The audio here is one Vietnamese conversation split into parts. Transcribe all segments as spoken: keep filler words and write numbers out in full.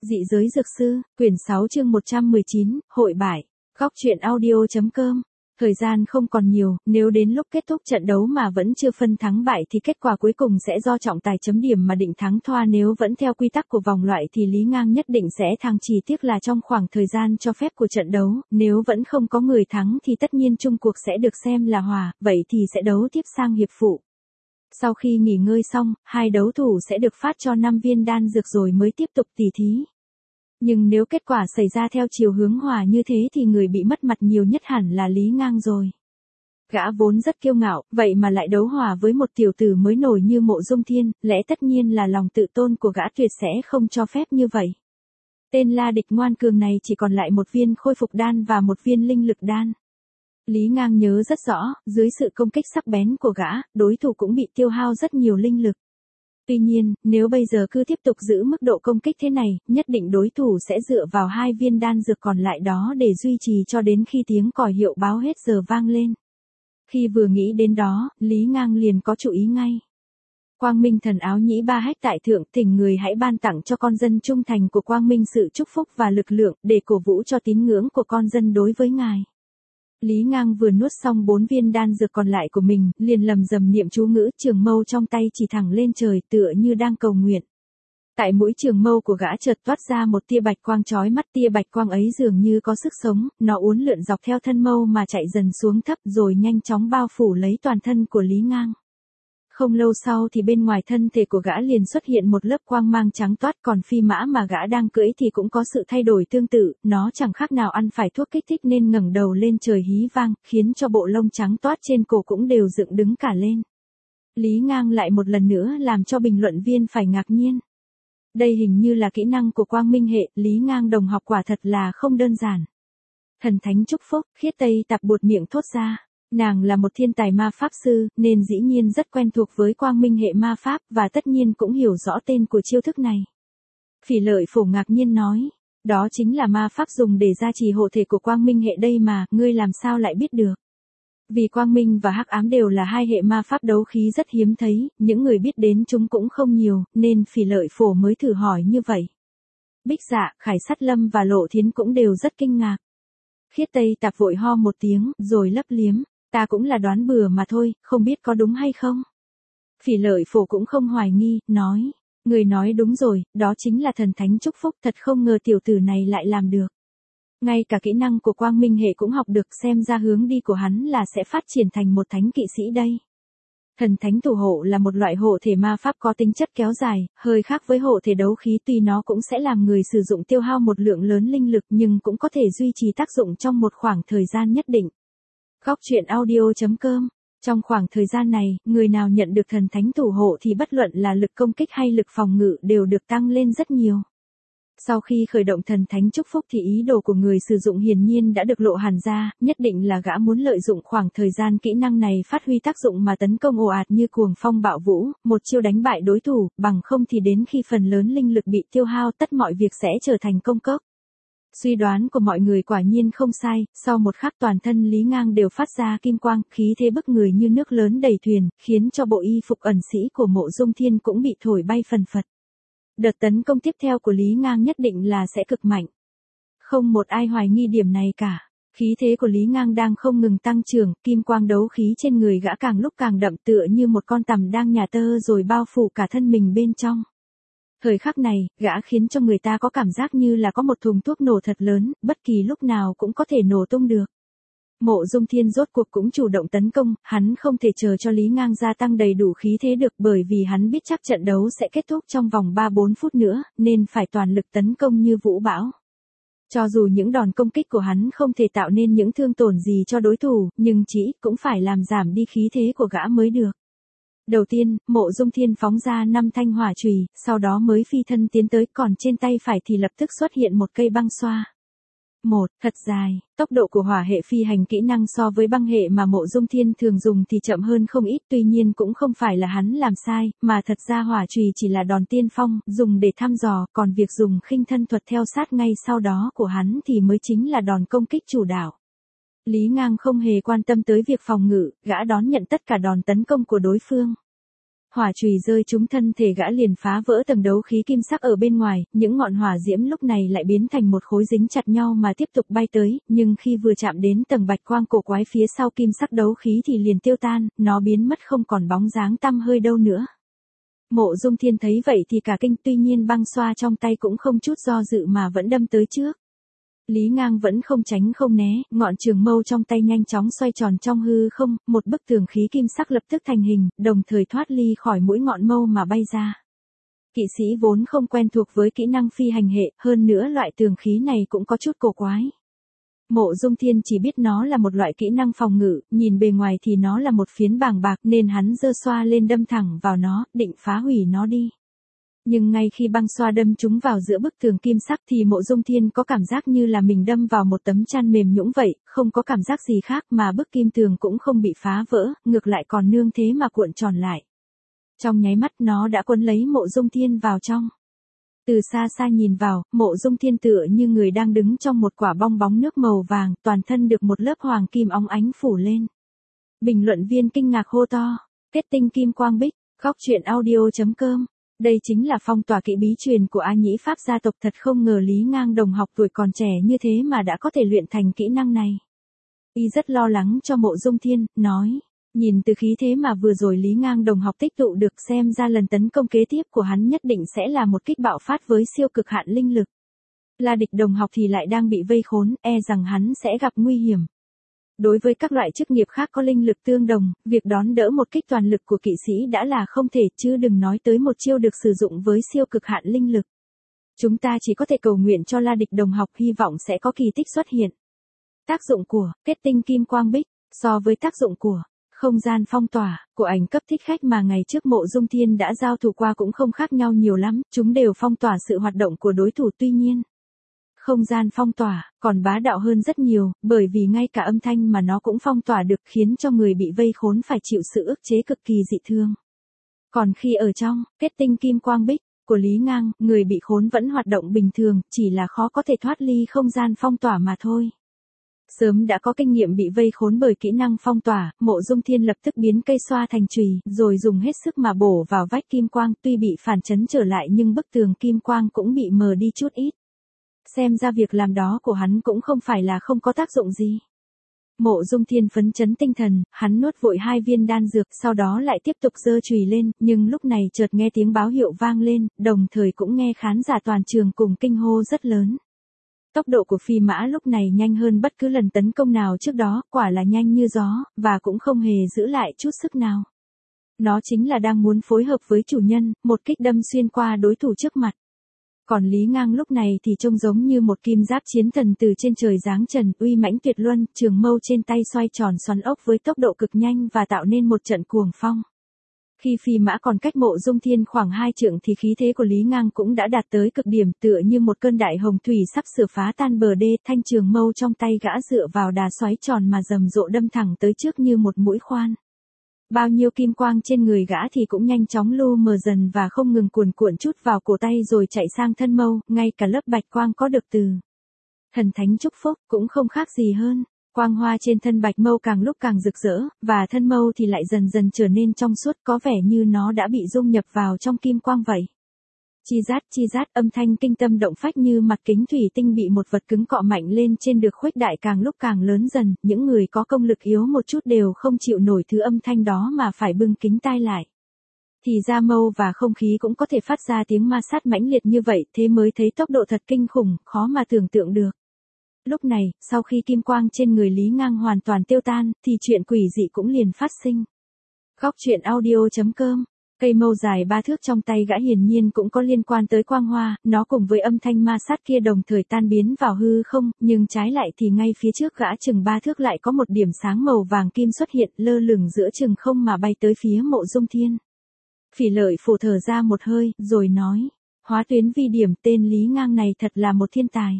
Dị giới dược sư, quyển sáu chương một trăm mười chín, hội bại. Góc truyện audio.com. Thời gian không còn nhiều, nếu đến lúc kết thúc trận đấu mà vẫn chưa phân thắng bại thì kết quả cuối cùng sẽ do trọng tài chấm điểm mà định thắng thua. Nếu vẫn theo quy tắc của vòng loại thì Lý Ngang nhất định sẽ thắng, chỉ tiếc là trong khoảng thời gian cho phép của trận đấu, nếu vẫn không có người thắng thì tất nhiên chung cuộc sẽ được xem là hòa, vậy thì sẽ đấu tiếp sang hiệp phụ. Sau khi nghỉ ngơi xong, hai đấu thủ sẽ được phát cho năm viên đan dược rồi mới tiếp tục tỉ thí. Nhưng nếu kết quả xảy ra theo chiều hướng hòa như thế thì người bị mất mặt nhiều nhất hẳn là Lý Ngang rồi. Gã vốn rất kiêu ngạo, vậy mà lại đấu hòa với một tiểu tử mới nổi như Mộ Dung Thiên, lẽ tất nhiên là lòng tự tôn của gã tuyệt sẽ không cho phép như vậy. Tên La Địch ngoan cường này chỉ còn lại một viên khôi phục đan và một viên linh lực đan. Lý Ngang nhớ rất rõ, dưới sự công kích sắc bén của gã, đối thủ cũng bị tiêu hao rất nhiều linh lực. Tuy nhiên, nếu bây giờ cứ tiếp tục giữ mức độ công kích thế này, nhất định đối thủ sẽ dựa vào hai viên đan dược còn lại đó để duy trì cho đến khi tiếng còi hiệu báo hết giờ vang lên. Khi vừa nghĩ đến đó, Lý Ngang liền có chủ ý ngay. Quang Minh thần áo nhĩ ba hách tại thượng, thỉnh người hãy ban tặng cho con dân trung thành của Quang Minh sự chúc phúc và lực lượng, để cổ vũ cho tín ngưỡng của con dân đối với ngài. Lý Ngang vừa nuốt xong bốn viên đan dược còn lại của mình, liền lầm rầm niệm chú ngữ, trường mâu trong tay chỉ thẳng lên trời tựa như đang cầu nguyện. Tại mũi trường mâu của gã chợt toát ra một tia bạch quang chói mắt, tia bạch quang ấy dường như có sức sống, nó uốn lượn dọc theo thân mâu mà chạy dần xuống thấp rồi nhanh chóng bao phủ lấy toàn thân của Lý Ngang. Không lâu sau thì bên ngoài thân thể của gã liền xuất hiện một lớp quang mang trắng toát, còn phi mã mà gã đang cưỡi thì cũng có sự thay đổi tương tự, nó chẳng khác nào ăn phải thuốc kích thích nên ngẩng đầu lên trời hí vang, khiến cho bộ lông trắng toát trên cổ cũng đều dựng đứng cả lên. Lý Ngang lại một lần nữa làm cho bình luận viên phải ngạc nhiên. Đây hình như là kỹ năng của Quang Minh hệ, Lý Ngang đồng học quả thật là không đơn giản. Thần thánh chúc phúc, Khiết Tây Tạp buột miệng thốt ra. Nàng là một thiên tài ma pháp sư, nên dĩ nhiên rất quen thuộc với Quang Minh hệ ma pháp, và tất nhiên cũng hiểu rõ tên của chiêu thức này. Phỉ Lợi Phổ ngạc nhiên nói, đó chính là ma pháp dùng để gia trì hộ thể của Quang Minh hệ đây mà, ngươi làm sao lại biết được? Vì Quang Minh và Hắc Ám đều là hai hệ ma pháp đấu khí rất hiếm thấy, những người biết đến chúng cũng không nhiều, nên Phỉ Lợi Phổ mới thử hỏi như vậy. Bích Dạ, Khải Sát Lâm và Lộ Thiến cũng đều rất kinh ngạc. Khiết Tây Tạp vội ho một tiếng, rồi lấp liếm. Ta cũng là đoán bừa mà thôi, không biết có đúng hay không. Phỉ Lợi Phổ cũng không hoài nghi, nói, người nói đúng rồi, đó chính là thần thánh chúc phúc, thật không ngờ tiểu tử này lại làm được. Ngay cả kỹ năng của Quang Minh hệ cũng học được, xem ra hướng đi của hắn là sẽ phát triển thành một thánh kỵ sĩ đây. Thần thánh thủ hộ là một loại hộ thể ma pháp có tính chất kéo dài, hơi khác với hộ thể đấu khí, tuy nó cũng sẽ làm người sử dụng tiêu hao một lượng lớn linh lực nhưng cũng có thể duy trì tác dụng trong một khoảng thời gian nhất định. Góc truyện audio.com. Trong khoảng thời gian này, người nào nhận được thần thánh thủ hộ thì bất luận là lực công kích hay lực phòng ngự đều được tăng lên rất nhiều. Sau khi khởi động thần thánh chúc phúc thì ý đồ của người sử dụng hiển nhiên đã được lộ hẳn ra, nhất định là gã muốn lợi dụng khoảng thời gian kỹ năng này phát huy tác dụng mà tấn công ồ ạt như cuồng phong bạo vũ, một chiêu đánh bại đối thủ, bằng không thì đến khi phần lớn linh lực bị tiêu hao tất mọi việc sẽ trở thành công cốc. Suy đoán của mọi người quả nhiên không sai, sau một khắc toàn thân Lý Ngang đều phát ra kim quang, khí thế bức người như nước lớn đầy thuyền, khiến cho bộ y phục ẩn sĩ của Mộ Dung Thiên cũng bị thổi bay phần phật. Đợt tấn công tiếp theo của Lý Ngang nhất định là sẽ cực mạnh. Không một ai hoài nghi điểm này cả. Khí thế của Lý Ngang đang không ngừng tăng trưởng, kim quang đấu khí trên người gã càng lúc càng đậm tựa như một con tằm đang nhả tơ rồi bao phủ cả thân mình bên trong. Thời khắc này, gã khiến cho người ta có cảm giác như là có một thùng thuốc nổ thật lớn, bất kỳ lúc nào cũng có thể nổ tung được. Mộ Dung Thiên rốt cuộc cũng chủ động tấn công, hắn không thể chờ cho Lý Ngang gia tăng đầy đủ khí thế được, bởi vì hắn biết chắc trận đấu sẽ kết thúc trong vòng ba bốn phút nữa, nên phải toàn lực tấn công như vũ bão. Cho dù những đòn công kích của hắn không thể tạo nên những thương tổn gì cho đối thủ, nhưng chỉ cũng phải làm giảm đi khí thế của gã mới được. Đầu tiên, Mộ Dung Thiên phóng ra năm thanh hỏa chùy, sau đó mới phi thân tiến tới, còn trên tay phải thì lập tức xuất hiện một cây băng xoa. Một, thật dài, tốc độ của hỏa hệ phi hành kỹ năng so với băng hệ mà Mộ Dung Thiên thường dùng thì chậm hơn không ít, tuy nhiên cũng không phải là hắn làm sai, mà thật ra hỏa chùy chỉ là đòn tiên phong, dùng để thăm dò, còn việc dùng khinh thân thuật theo sát ngay sau đó của hắn thì mới chính là đòn công kích chủ đạo. Lý Ngang không hề quan tâm tới việc phòng ngự, gã đón nhận tất cả đòn tấn công của đối phương. Hỏa chùy rơi trúng thân thể gã liền phá vỡ tầng đấu khí kim sắc ở bên ngoài, những ngọn hỏa diễm lúc này lại biến thành một khối dính chặt nhau mà tiếp tục bay tới, nhưng khi vừa chạm đến tầng bạch quang cổ quái phía sau kim sắc đấu khí thì liền tiêu tan, nó biến mất không còn bóng dáng tăm hơi đâu nữa. Mộ Dung Thiên thấy vậy thì cả kinh, tuy nhiên băng xoa trong tay cũng không chút do dự mà vẫn đâm tới trước. Lý Ngang vẫn không tránh không né, ngọn trường mâu trong tay nhanh chóng xoay tròn trong hư không, một bức tường khí kim sắc lập tức thành hình, đồng thời thoát ly khỏi mũi ngọn mâu mà bay ra. Kỵ sĩ vốn không quen thuộc với kỹ năng phi hành hệ, hơn nữa loại tường khí này cũng có chút cổ quái. Mộ Dung Thiên chỉ biết nó là một loại kỹ năng phòng ngự, nhìn bề ngoài thì nó là một phiến bàng bạc nên hắn giơ xoa lên đâm thẳng vào nó, định phá hủy nó đi. Nhưng ngay khi băng xoa đâm chúng vào giữa bức tường kim sắc thì Mộ Dung Thiên có cảm giác như là mình đâm vào một tấm chăn mềm nhũn vậy, không có cảm giác gì khác mà bức kim tường cũng không bị phá vỡ, ngược lại còn nương thế mà cuộn tròn lại. Trong nháy mắt nó đã quấn lấy Mộ Dung Thiên vào trong. Từ xa xa nhìn vào, Mộ Dung Thiên tựa như người đang đứng trong một quả bong bóng nước màu vàng, toàn thân được một lớp hoàng kim óng ánh phủ lên. Bình luận viên kinh ngạc hô to, kết tinh kim quang bích, góc truyện audio chấm com. Đây chính là phong tỏa kỵ bí truyền của A Nhĩ Pháp gia tộc, thật không ngờ Lý Ngang đồng học tuổi còn trẻ như thế mà đã có thể luyện thành kỹ năng này. Y rất lo lắng cho Mộ Dung Thiên, nói, nhìn từ khí thế mà vừa rồi Lý Ngang đồng học tích tụ được, xem ra lần tấn công kế tiếp của hắn nhất định sẽ là một kích bạo phát với siêu cực hạn linh lực. La Địch đồng học thì lại đang bị vây khốn, e rằng hắn sẽ gặp nguy hiểm. Đối với các loại chức nghiệp khác có linh lực tương đồng, việc đón đỡ một kích toàn lực của kỵ sĩ đã là không thể, chứ đừng nói tới một chiêu được sử dụng với siêu cực hạn linh lực. Chúng ta chỉ có thể cầu nguyện cho La Địch đồng học, hy vọng sẽ có kỳ tích xuất hiện. Tác dụng của kết tinh kim quang bích so với tác dụng của không gian phong tỏa của ảnh cấp thích khách mà ngày trước Mộ Dung Thiên đã giao thủ qua cũng không khác nhau nhiều lắm, chúng đều phong tỏa sự hoạt động của đối thủ, tuy nhiên không gian phong tỏa còn bá đạo hơn rất nhiều, bởi vì ngay cả âm thanh mà nó cũng phong tỏa được, khiến cho người bị vây khốn phải chịu sự ức chế cực kỳ dị thương. Còn khi ở trong kết tinh kim quang bích của Lý Ngang, người bị khốn vẫn hoạt động bình thường, chỉ là khó có thể thoát ly không gian phong tỏa mà thôi. Sớm đã có kinh nghiệm bị vây khốn bởi kỹ năng phong tỏa, Mộ Dung Thiên lập tức biến cây xoa thành chùy, rồi dùng hết sức mà bổ vào vách kim quang, tuy bị phản chấn trở lại nhưng bức tường kim quang cũng bị mờ đi chút ít. Xem ra việc làm đó của hắn cũng không phải là không có tác dụng gì. Mộ Dung Thiên phấn chấn tinh thần, hắn nuốt vội hai viên đan dược, sau đó lại tiếp tục giơ chùy lên, nhưng lúc này chợt nghe tiếng báo hiệu vang lên, đồng thời cũng nghe khán giả toàn trường cùng kinh hô rất lớn. Tốc độ của phi mã lúc này nhanh hơn bất cứ lần tấn công nào trước đó, quả là nhanh như gió, và cũng không hề giữ lại chút sức nào. Nó chính là đang muốn phối hợp với chủ nhân, một kích đâm xuyên qua đối thủ trước mặt. Còn Lý Ngang lúc này thì trông giống như một kim giáp chiến thần từ trên trời giáng trần, uy mãnh tuyệt luân, trường mâu trên tay xoay tròn xoắn ốc với tốc độ cực nhanh và tạo nên một trận cuồng phong. Khi phi mã còn cách Mộ Dung Thiên khoảng hai trượng thì khí thế của Lý Ngang cũng đã đạt tới cực điểm, tựa như một cơn đại hồng thủy sắp sửa phá tan bờ đê, thanh trường mâu trong tay gã dựa vào đà xoáy tròn mà rầm rộ đâm thẳng tới trước như một mũi khoan. Bao nhiêu kim quang trên người gã thì cũng nhanh chóng lu mờ dần và không ngừng cuồn cuộn chút vào cổ tay rồi chạy sang thân mâu, ngay cả lớp bạch quang có được từ thần thánh chúc phúc cũng không khác gì hơn. Quang hoa trên thân bạch mâu càng lúc càng rực rỡ, và thân mâu thì lại dần dần trở nên trong suốt, có vẻ như nó đã bị dung nhập vào trong kim quang vậy. Chi rát chi rát, âm thanh kinh tâm động phách như mặt kính thủy tinh bị một vật cứng cọ mạnh lên trên được khuếch đại càng lúc càng lớn dần, những người có công lực yếu một chút đều không chịu nổi thứ âm thanh đó mà phải bưng kính tai lại. Thì ra mâu và không khí cũng có thể phát ra tiếng ma sát mãnh liệt như vậy, thế mới thấy tốc độ thật kinh khủng, khó mà tưởng tượng được. Lúc này, sau khi kim quang trên người Lý Ngang hoàn toàn tiêu tan, thì chuyện quỷ dị cũng liền phát sinh. Góc truyện audio chấm com. Cây mâu dài ba thước trong tay gã hiển nhiên cũng có liên quan tới quang hoa, nó cùng với âm thanh ma sát kia đồng thời tan biến vào hư không, nhưng trái lại thì ngay phía trước gã chừng ba thước lại có một điểm sáng màu vàng kim xuất hiện, lơ lửng giữa chừng không mà bay tới phía Mộ Dung Thiên. Phỉ Lợi phù thở ra một hơi, rồi nói, hóa tuyến vi điểm, tên Lý Ngang này thật là một thiên tài.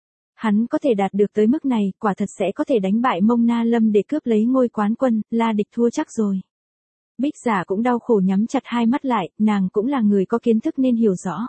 Hắn có thể đạt được tới mức này, quả thật sẽ có thể đánh bại Mông Na Lâm để cướp lấy ngôi quán quân, La Địch thua chắc rồi. Bích Giả cũng đau khổ nhắm chặt hai mắt lại, nàng cũng là người có kiến thức nên hiểu rõ.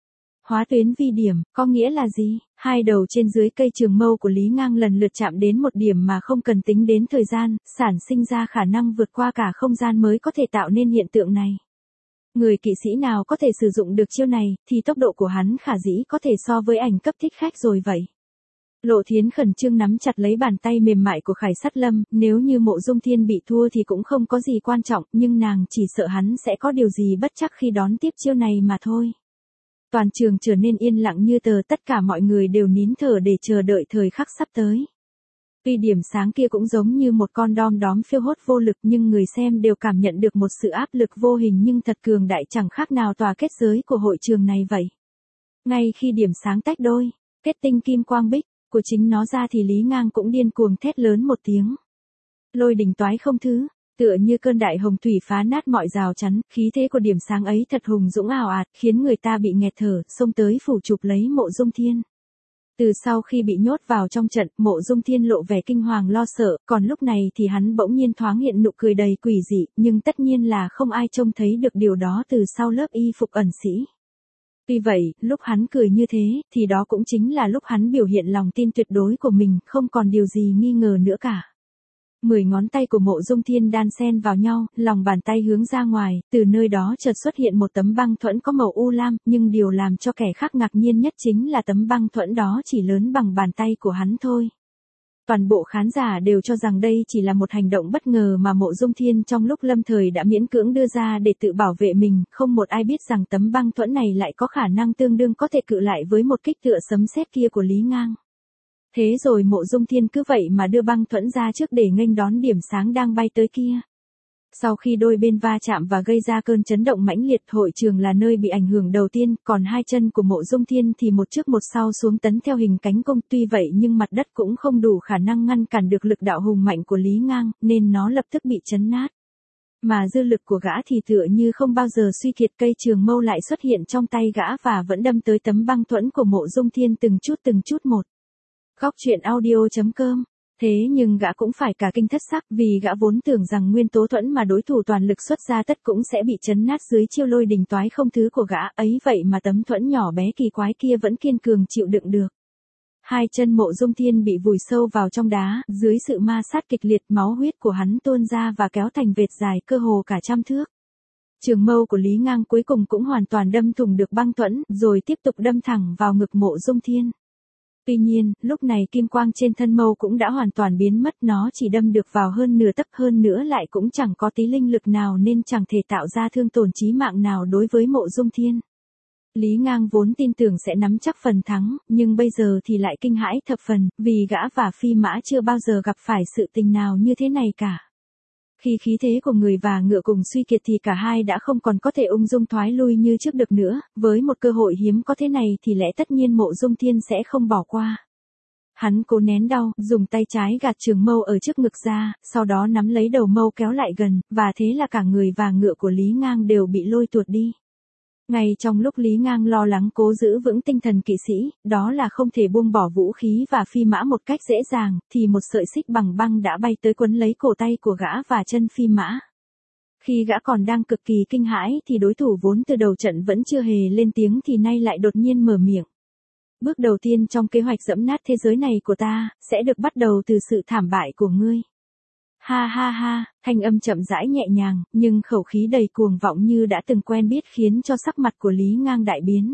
Hóa tuyến vi điểm, có nghĩa là gì? Hai đầu trên dưới cây trường mâu của Lý Ngang lần lượt chạm đến một điểm mà không cần tính đến thời gian, sản sinh ra khả năng vượt qua cả không gian mới có thể tạo nên hiện tượng này. Người kỵ sĩ nào có thể sử dụng được chiêu này, thì tốc độ của hắn khả dĩ có thể so với ảnh cấp thích khách rồi vậy. Lộ Thiến khẩn trương nắm chặt lấy bàn tay mềm mại của Khải Sát Lâm, nếu như Mộ Dung Thiên bị thua thì cũng không có gì quan trọng, nhưng nàng chỉ sợ hắn sẽ có điều gì bất trắc khi đón tiếp chiêu này mà thôi. Toàn trường trở nên yên lặng như tờ, tất cả mọi người đều nín thở để chờ đợi thời khắc sắp tới. Tuy điểm sáng kia cũng giống như một con đom đóm phiêu hốt vô lực, nhưng người xem đều cảm nhận được một sự áp lực vô hình nhưng thật cường đại, chẳng khác nào tòa kết giới của hội trường này vậy. Ngay khi điểm sáng tách đôi, kết tinh kim quang bích của chính nó ra thì Lý Ngang cũng điên cuồng thét lớn một tiếng. Lôi đình toái không thứ, tựa như cơn đại hồng thủy phá nát mọi rào chắn, khí thế của điểm sáng ấy thật hùng dũng ào ạt, khiến người ta bị nghẹt thở, xông tới phủ chụp lấy Mộ Dung Thiên. Từ sau khi bị nhốt vào trong trận, Mộ Dung Thiên lộ vẻ kinh hoàng lo sợ, còn lúc này thì hắn bỗng nhiên thoáng hiện nụ cười đầy quỷ dị, nhưng tất nhiên là không ai trông thấy được điều đó từ sau lớp y phục ẩn sĩ. Tuy vậy, lúc hắn cười như thế, thì đó cũng chính là lúc hắn biểu hiện lòng tin tuyệt đối của mình, không còn điều gì nghi ngờ nữa cả. Mười ngón tay của Mộ Dung Thiên đan xen vào nhau, lòng bàn tay hướng ra ngoài, từ nơi đó chợt xuất hiện một tấm băng thuẫn có màu u lam, nhưng điều làm cho kẻ khác ngạc nhiên nhất chính là tấm băng thuẫn đó chỉ lớn bằng bàn tay của hắn thôi. Toàn bộ khán giả đều cho rằng đây chỉ là một hành động bất ngờ mà Mộ Dung Thiên trong lúc lâm thời đã miễn cưỡng đưa ra để tự bảo vệ mình, không một ai biết rằng tấm băng thuẫn này lại có khả năng tương đương có thể cự lại với một kích tựa sấm sét kia của Lý Ngang. Thế rồi Mộ Dung Thiên cứ vậy mà đưa băng thuẫn ra trước để nghênh đón điểm sáng đang bay tới kia. Sau khi đôi bên va chạm và gây ra cơn chấn động mãnh liệt, hội trường là nơi bị ảnh hưởng đầu tiên, còn hai chân của Mộ Dung Thiên thì một trước một sau xuống tấn theo hình cánh cung, tuy vậy nhưng mặt đất cũng không đủ khả năng ngăn cản được lực đạo hùng mạnh của Lý Ngang, nên nó lập tức bị chấn nát. Mà dư lực của gã thì tựa như không bao giờ suy kiệt, cây trường mâu lại xuất hiện trong tay gã và vẫn đâm tới tấm băng thuẫn của Mộ Dung Thiên từng chút từng chút một. Góc truyện audio chấm com. Thế nhưng gã cũng phải cả kinh thất sắc, vì gã vốn tưởng rằng nguyên tố thuẫn mà đối thủ toàn lực xuất ra tất cũng sẽ bị chấn nát dưới chiêu lôi đình toái không thứ của gã, ấy vậy mà tấm thuẫn nhỏ bé kỳ quái kia vẫn kiên cường chịu đựng được. Hai chân Mộ Dung Thiên bị vùi sâu vào trong đá, dưới sự ma sát kịch liệt, máu huyết của hắn tuôn ra và kéo thành vệt dài cơ hồ cả trăm thước. Trường mâu của Lý Ngang cuối cùng cũng hoàn toàn đâm thủng được băng thuẫn, rồi tiếp tục đâm thẳng vào ngực Mộ Dung Thiên. Tuy nhiên, lúc này kim quang trên thân mâu cũng đã hoàn toàn biến mất, nó chỉ đâm được vào hơn nửa tấc, hơn nữa lại cũng chẳng có tí linh lực nào nên chẳng thể tạo ra thương tổn chí mạng nào đối với Mộ Dung Thiên. Lý Ngang vốn tin tưởng sẽ nắm chắc phần thắng, nhưng bây giờ thì lại kinh hãi thập phần, vì gã và Phi Mã chưa bao giờ gặp phải sự tình nào như thế này cả. Khi khí thế của người và ngựa cùng suy kiệt thì cả hai đã không còn có thể ung dung thoái lui như trước được nữa, với một cơ hội hiếm có thế này thì lẽ tất nhiên Mộ Dung Thiên sẽ không bỏ qua. Hắn cố nén đau, dùng tay trái gạt trường mâu ở trước ngực ra, sau đó nắm lấy đầu mâu kéo lại gần, và thế là cả người và ngựa của Lý Ngang đều bị lôi tuột đi. Ngay trong lúc Lý Ngang lo lắng cố giữ vững tinh thần kỵ sĩ, đó là không thể buông bỏ vũ khí và Phi Mã một cách dễ dàng, thì một sợi xích bằng băng đã bay tới quấn lấy cổ tay của gã và chân Phi Mã. Khi gã còn đang cực kỳ kinh hãi thì đối thủ vốn từ đầu trận vẫn chưa hề lên tiếng thì nay lại đột nhiên mở miệng. Bước đầu tiên trong kế hoạch dẫm nát thế giới này của ta, sẽ được bắt đầu từ sự thảm bại của ngươi. Ha ha ha, thanh âm chậm rãi nhẹ nhàng, nhưng khẩu khí đầy cuồng vọng như đã từng quen biết khiến cho sắc mặt của Lý Ngang đại biến.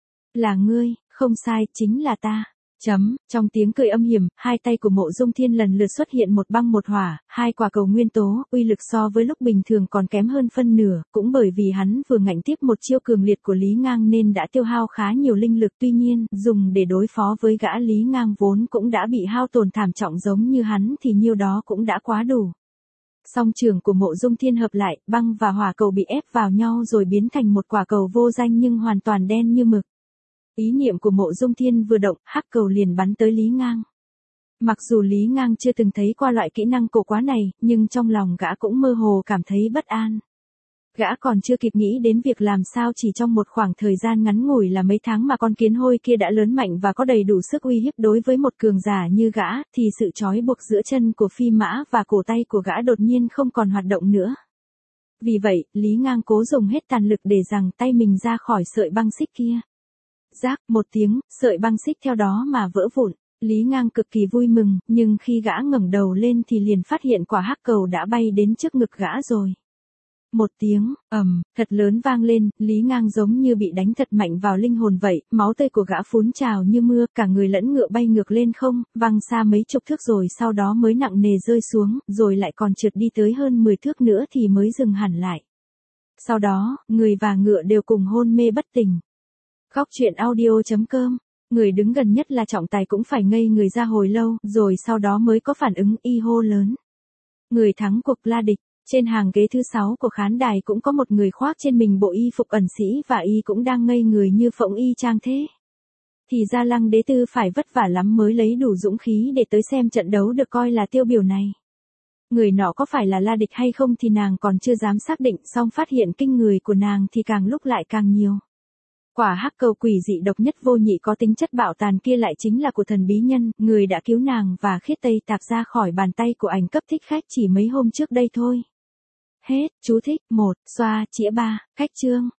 Là ngươi, không sai, chính là ta. Chấm, trong tiếng cười âm hiểm, hai tay của Mộ Dung Thiên lần lượt xuất hiện một băng một hỏa, hai quả cầu nguyên tố, uy lực so với lúc bình thường còn kém hơn phân nửa, cũng bởi vì hắn vừa ngạnh tiếp một chiêu cường liệt của Lý Ngang nên đã tiêu hao khá nhiều linh lực, tuy nhiên, dùng để đối phó với gã Lý Ngang vốn cũng đã bị hao tổn thảm trọng giống như hắn thì nhiêu đó cũng đã quá đủ. Song trường của Mộ Dung Thiên hợp lại, băng và hỏa cầu bị ép vào nhau rồi biến thành một quả cầu vô danh nhưng hoàn toàn đen như mực. Ý niệm của Mộ Dung Thiên vừa động, hắc cầu liền bắn tới Lý Ngang. Mặc dù Lý Ngang chưa từng thấy qua loại kỹ năng cổ quá này, nhưng trong lòng gã cũng mơ hồ cảm thấy bất an. Gã còn chưa kịp nghĩ đến việc làm sao chỉ trong một khoảng thời gian ngắn ngủi là mấy tháng mà con kiến hôi kia đã lớn mạnh và có đầy đủ sức uy hiếp đối với một cường giả như gã, thì sự trói buộc giữa chân của Phi Mã và cổ tay của gã đột nhiên không còn hoạt động nữa. Vì vậy, Lý Ngang cố dùng hết tàn lực để giằng tay mình ra khỏi sợi băng xích kia. Rác, một tiếng, sợi băng xích theo đó mà vỡ vụn. Lý Ngang cực kỳ vui mừng, nhưng khi gã ngẩng đầu lên thì liền phát hiện quả hắc cầu đã bay đến trước ngực gã rồi. Một tiếng, ầm, thật lớn vang lên, Lý Ngang giống như bị đánh thật mạnh vào linh hồn vậy, máu tươi của gã phún trào như mưa, cả người lẫn ngựa bay ngược lên không, văng xa mấy chục thước rồi sau đó mới nặng nề rơi xuống, rồi lại còn trượt đi tới hơn mười thước nữa thì mới dừng hẳn lại. Sau đó, người và ngựa đều cùng hôn mê bất tỉnh. Góc truyện audio chấm com. Người đứng gần nhất là trọng tài cũng phải ngây người ra hồi lâu, rồi sau đó mới có phản ứng y hô lớn. Người thắng cuộc là địch. Trên hàng ghế thứ sáu của khán đài cũng có một người khoác trên mình bộ y phục ẩn sĩ và y cũng đang ngây người như phỗng y chang thế. Thì ra Lăng Đế Tư phải vất vả lắm mới lấy đủ dũng khí để tới xem trận đấu được coi là tiêu biểu này. Người nọ có phải là la địch hay không thì nàng còn chưa dám xác định, song phát hiện kinh người của nàng thì càng lúc lại càng nhiều. Quả hắc cầu quỷ dị độc nhất vô nhị có tính chất bạo tàn kia lại chính là của thần bí nhân, người đã cứu nàng và khiết Tây Tạp ra khỏi bàn tay của ảnh cấp thích khách chỉ mấy hôm trước đây thôi. Hết, chú thích, một, xoa, chĩa ba, cách chương.